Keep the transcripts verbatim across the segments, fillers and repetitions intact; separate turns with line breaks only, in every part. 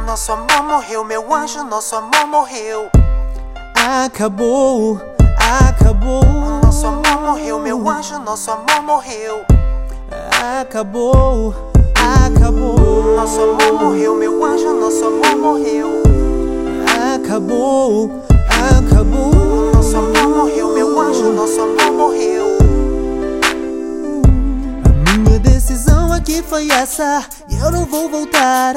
Nosso amor morreu, meu anjo, nosso amor morreu.
Acabou, acabou.
Nosso amor morreu, meu anjo, nosso amor morreu.
Acabou, acabou.
Nosso amor morreu, meu anjo, nosso amor morreu.
Acabou, acabou.
Nosso amor morreu, meu anjo, nosso amor morreu.
A minha decisão aqui foi essa, e eu não vou voltar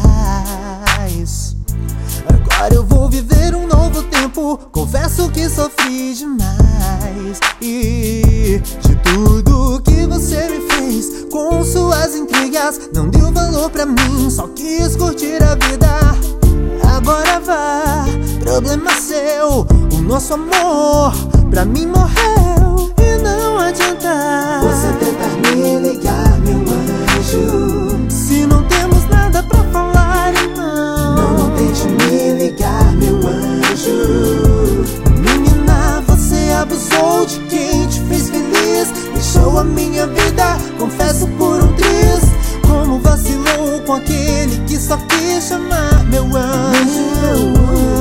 atrás. Agora eu vou viver um novo tempo. Confesso que sofri demais, e de tudo que você me fez, com suas intrigas, não deu valor pra mim, só quis curtir a vida. Agora vá, problema seu. O nosso amor pra mim morreu, e não adianta
você tentar me ligar, meu anjo.
Se não temos nada pra falar, então
Não, não tente me ligar, meu anjo.
Menina, você abusou de quem te fez feliz, deixou a minha vida, confesso, por um triz. Como vacilou com aquele que só quis chamar meu anjo.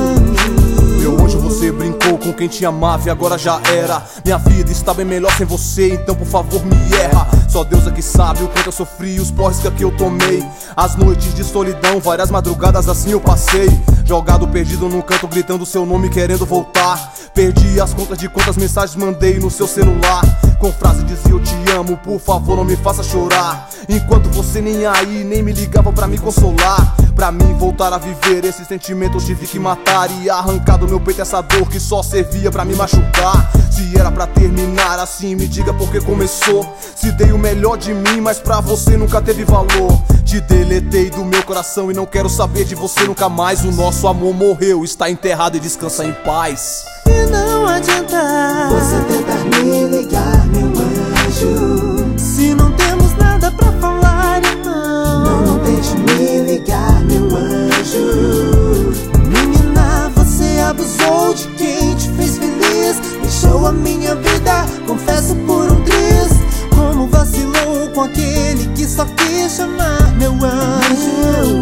Meu anjo, você brincou com quem te amava e agora já era. Minha vida está bem melhor sem você, então por favor me erra. Só Deus é que sabe o quanto eu sofri, os porres que aqui eu tomei. As noites de solidão, várias madrugadas assim eu passei. Jogado, perdido num canto, gritando seu nome, querendo voltar. Perdi as contas de quantas mensagens mandei no seu celular, com frase dizia eu te amo, por favor não me faça chorar. Enquanto você nem aí, nem me ligava pra me consolar. Pra mim voltar a viver esse sentimento eu tive que matar, e arrancar do meu peito essa dor que só servia pra me machucar. Se era pra terminar assim, me diga por que começou. Se dei o melhor de mim, mas pra você nunca teve valor. Te deletei do meu coração e não quero saber de você nunca mais. O nosso amor morreu, está enterrado e descansa em paz.
E não adianta
você tentar me ligar, meu anjo.
Se não temos nada pra falar, então
Não, não tente me ligar, meu anjo.
Menina, você abusou de quem te fez feliz, deixou a minha vida, confesso, por um triz. Como vacilou com aquele que só quis chamar meu anjo.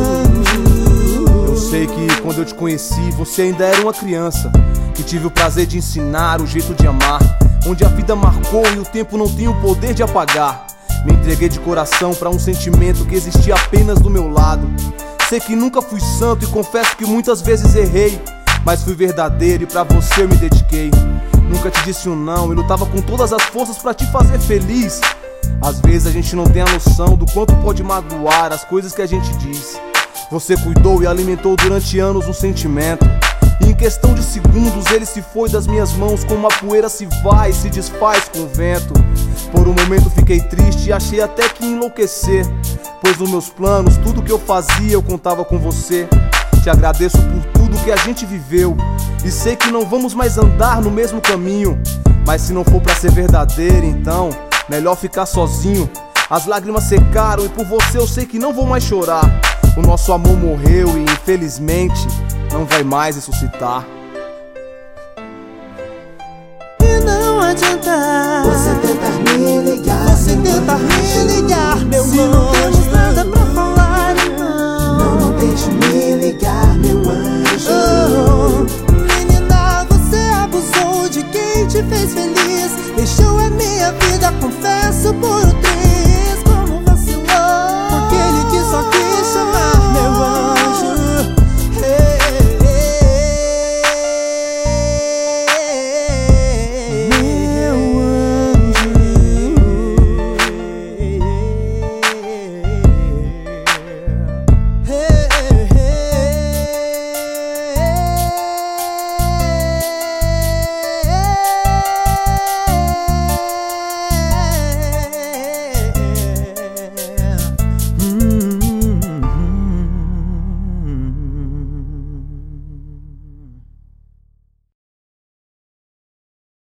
Eu sei que quando eu te conheci você ainda era uma criança, que tive o prazer de ensinar o jeito de amar, onde a vida marcou e o tempo não tem o poder de apagar. Me entreguei de coração pra um sentimento que existia apenas do meu lado. Sei que nunca fui santo e confesso que muitas vezes errei, mas fui verdadeiro e pra você eu me dediquei. Nunca te disse um não e lutava com todas as forças pra te fazer feliz. Às vezes a gente não tem a noção do quanto pode magoar as coisas que a gente diz. Você cuidou e alimentou durante anos um sentimento, e em questão de segundos ele se foi das minhas mãos, como a poeira se vai e se desfaz com o vento. Por um momento fiquei triste e achei até que ia enlouquecer, pois nos meus planos, tudo que eu fazia eu contava com você. Te agradeço por tudo que a gente viveu, e sei que não vamos mais andar no mesmo caminho. Mas se não for pra ser verdadeiro, então melhor ficar sozinho. As lágrimas secaram e por você eu sei que não vou mais chorar. O nosso amor morreu e infelizmente não vai mais ressuscitar.
E não adianta
você tentar me ligar,
você tentar me ligar, meu anjo. Se não temos nada pra falar, então
Não, não tente me ligar,